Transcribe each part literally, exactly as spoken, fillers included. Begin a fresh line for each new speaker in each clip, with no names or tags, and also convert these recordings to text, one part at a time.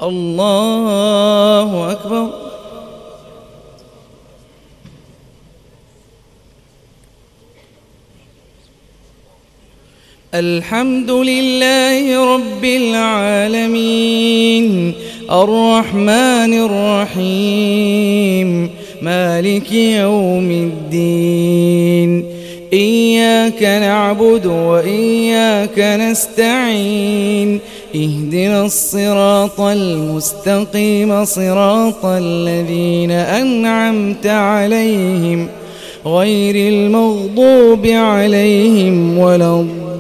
الله أكبر. الحمد لله رب العالمين الرحمن الرحيم مالك يوم الدين إياك نعبد وإياك نستعين اهدنا الصراط المستقيم صراط الذين أنعمت عليهم غير المغضوب عليهم ولا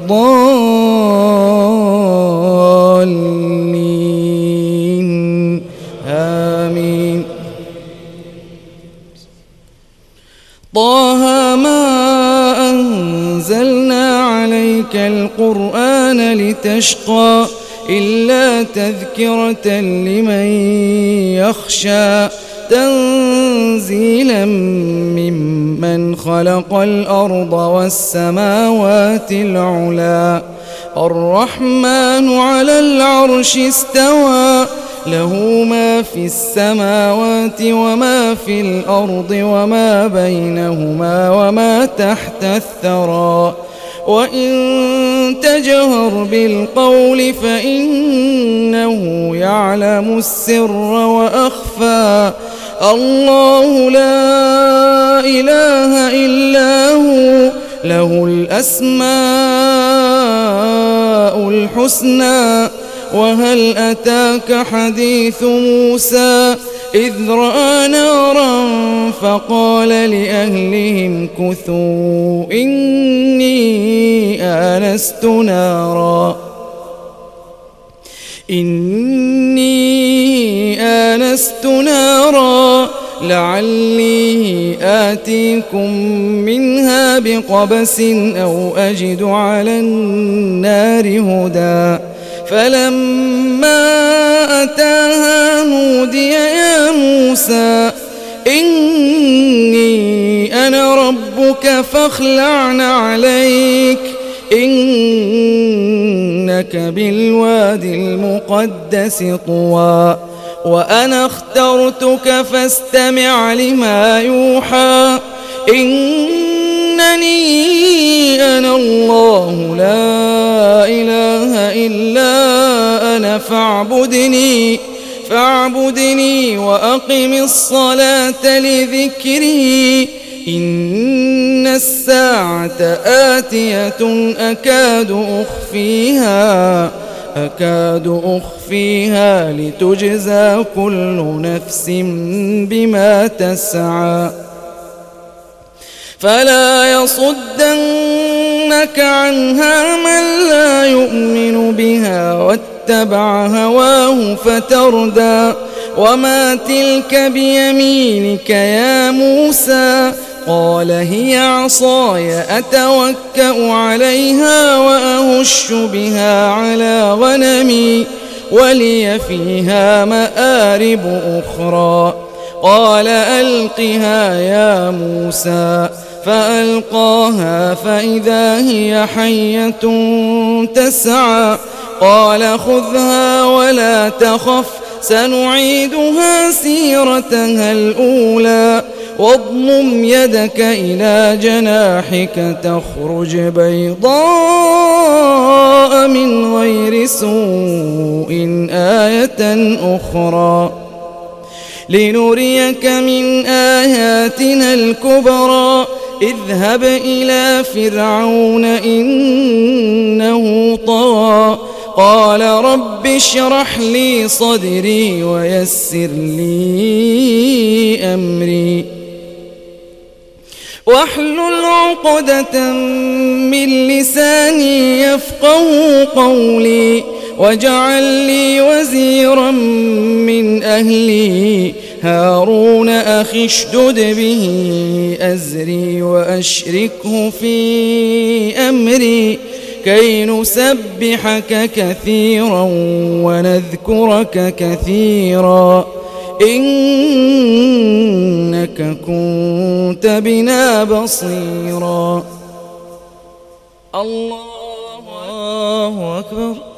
الضالين آمين. طه ما أنزلنا عليك القرآن لتشقى إلا تذكرة لمن يخشى تنزيلا ممن خلق الأرض والسماوات العلى الرحمن على العرش استوى له ما في السماوات وما في الأرض وما بينهما وما تحت الثرى وإن تجهر بالقول فإنه يعلم السر وأخفى الله لا إله إلا هو له الأسماء الحسنى. وهل أتاك حديث موسى إذ رأى نارا فقال لأهلهم كثوا إني آنست نارا إني آنست نارا لعلي آتيكم منها بقبس أو أجد على النار هدى فلما أتاها نودي يا موسى إني أنا ربك فاخلع عليك إنك بالوادي المقدس طوى وأنا اخترتك فاستمع لما يوحى إنني أنا الله لا إله إلا أنا فاعبدني فاعبدني وأقم الصلاة لذكري إن الساعة آتية أكاد أخفيها أكاد أخفيها لتجزى كل نفس بما تسعى فلا يصدنك عنها من لا يؤمن بها واتبع هواه فتردى وما تلك بيمينك يا موسى قال هي عصاي أتوكأ عليها وأهش بها على غنمي ولي فيها مآرب أخرى قال ألقها يا موسى فألقاها فإذا هي حية تسعى قال خذها ولا تخف سنعيدها سيرتها الأولى واضمم يدك إلى جناحك تخرج بيضاء من غير سوء آية أخرى لنريك من آياتنا الكبرى اذهب إلى فرعون إنه طغى قال رب اشرح لي صدري ويسر لي أمري واحلل عقدة من لساني يفقه قولي واجعل لي وزيرا من أهلي هارون أخي اشدد به أزري وأشركه في أمري كي نسبحك كثيرا ونذكرك كثيرا إنك كنت بنا بصيرا. الله أكبر.